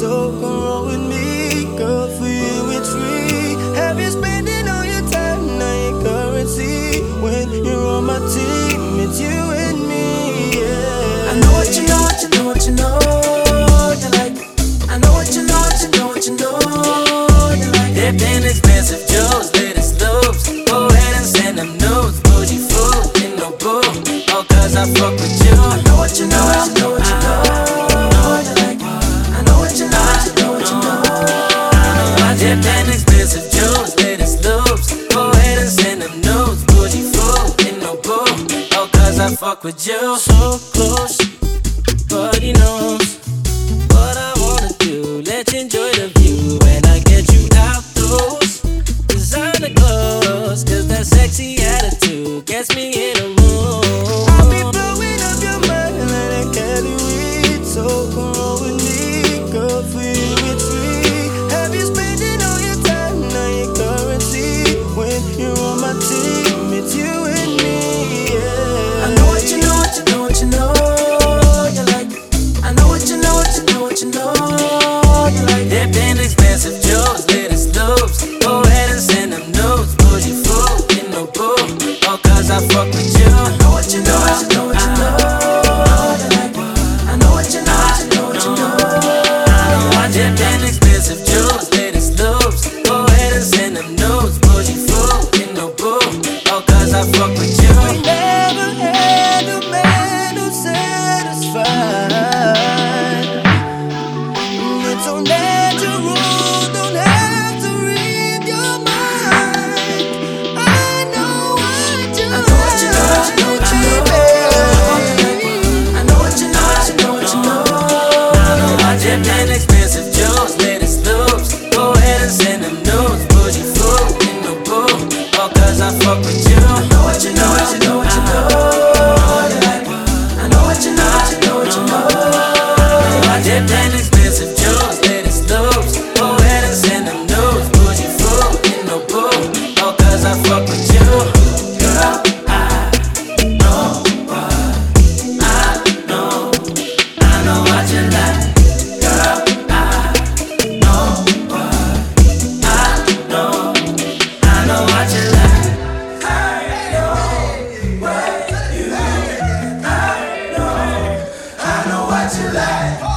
so come roll with me. Girl, for you it's free. Have you spending all your time, now your currency. When you're on my team, it's you and me, yeah. I know what you know, what you know, what you know you like. I know what you know, what you know, what you know you like. They've been expensive Joe's, latest loops. Go ahead and send them nudes. Bougie food, in no boo. All cause I fuck with you. I know what you know, what you know, what you know you like. I know what you know, what you know, what you know. They've been expensive Joe's, latest loops. Go ahead and send them nudes. Bougie food, in no boo. All cause I fuck with you. So close, but he knows what I wanna do. Let's enjoy the view when I get you out those designer clothes. Cause that sexy attitude gets me in a mood. I'll be blowing up your mind like a Cali weed. So come roll with me, girl, for you it's free. Have you spending all your time, now your currency. When you're on my team, it's you and me, yeah. I know what you know, what you know, what you know you like. I know what you know, what you know, what you know you like. They've been expensive Joe's, latest loops. Go ahead and send them nudes. Bougie food, in no boo. All cause I fuck with you. I know what you know, what you know, what you know you like. I know what you know, what you know, what you know you like. They've been expensive Joe's, latest loops. Go ahead and send them nudes. Bougie food, in no boo. All cause I fuck with you. We never had a man who's satisfied. It's so natural, don't have to read your mind. I know what you like, I know what you know, what you know, what you know. They've been expensive Joe's, latest loops. Go ahead and send them nudes. Bougie food, in no boo. All cause I fuck with you. I know what you know, what you know, what you know you like. I know what you know, what you know, what you know. They've been expensive Joe's, latest loops. Go ahead and send them nudes. Bougie food, in no boo. All cause I fuck with you. Girl, I know what you like. Girl, I know what you like. I know what you like.